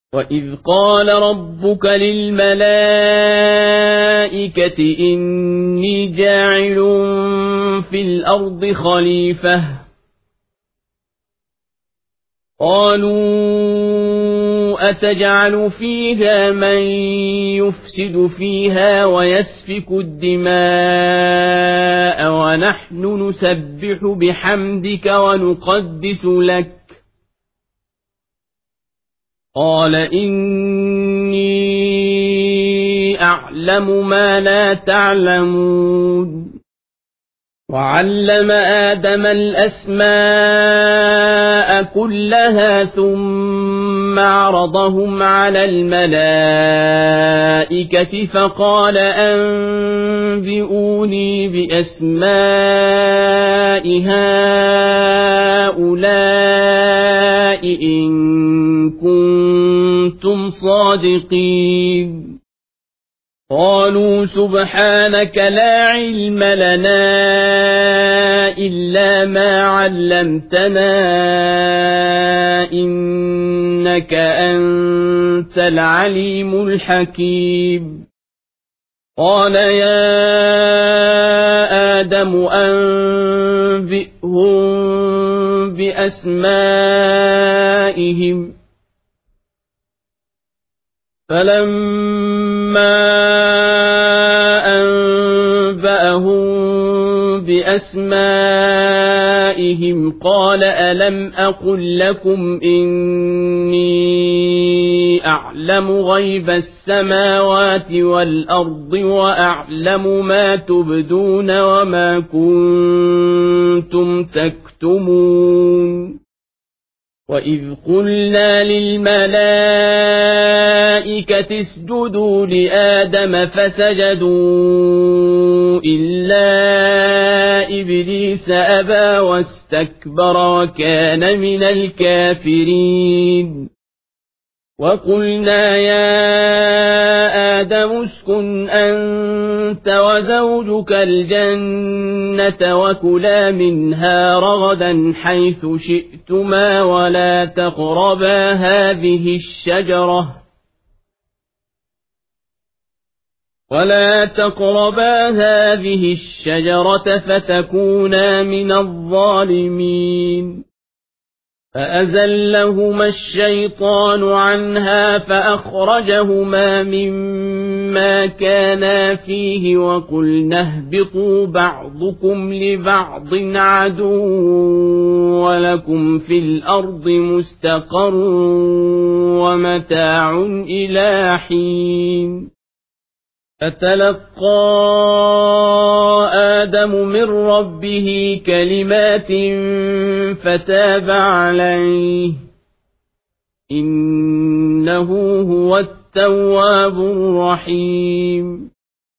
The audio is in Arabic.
وإذ قال ربك للملائكة إني جاعل في الأرض خليفة قالوا أتجعل فيها من يفسد فيها ويسفك الدماء ونحن نسبح بحمدك ونقدس لك قال إني أعلم ما لا تعلمون وعلم آدم الأسماء كلها ثم عرضهم على الملائكة فقال أنبئوني بأسماء هؤلاء إن كنتم صادقين قالوا سبحانك لا علم لنا إلا ما علمتنا إنك أنت العليم الحكيم قال يا آدم أنبئهم بأسمائهم فلما أنبأهم بأسمائهم قال ألم أقل لكم إني أعلم غيب السماوات والأرض وأعلم ما تبدون وما كنتم تكتمون وإذ قلنا للملائكة اسجدوا لآدم فسجدوا إلا إبليس أبى واستكبر وكان من الكافرين وقلنا يا آدم اسكن أنت وزوجك الجنة وكلا منها رغدا حيث شئتما ولا تقربا هذه الشجرة فتكونا من الظالمين فأزلهما الشيطان عنها فأخرجهما مما كانا فيه وقلنا اهبطوا بعضكم لبعض عدو ولكم في الأرض مستقر ومتاع إلى حين فتلقى آدم من ربه كلمات فتاب عليه إنه هو التواب الرحيم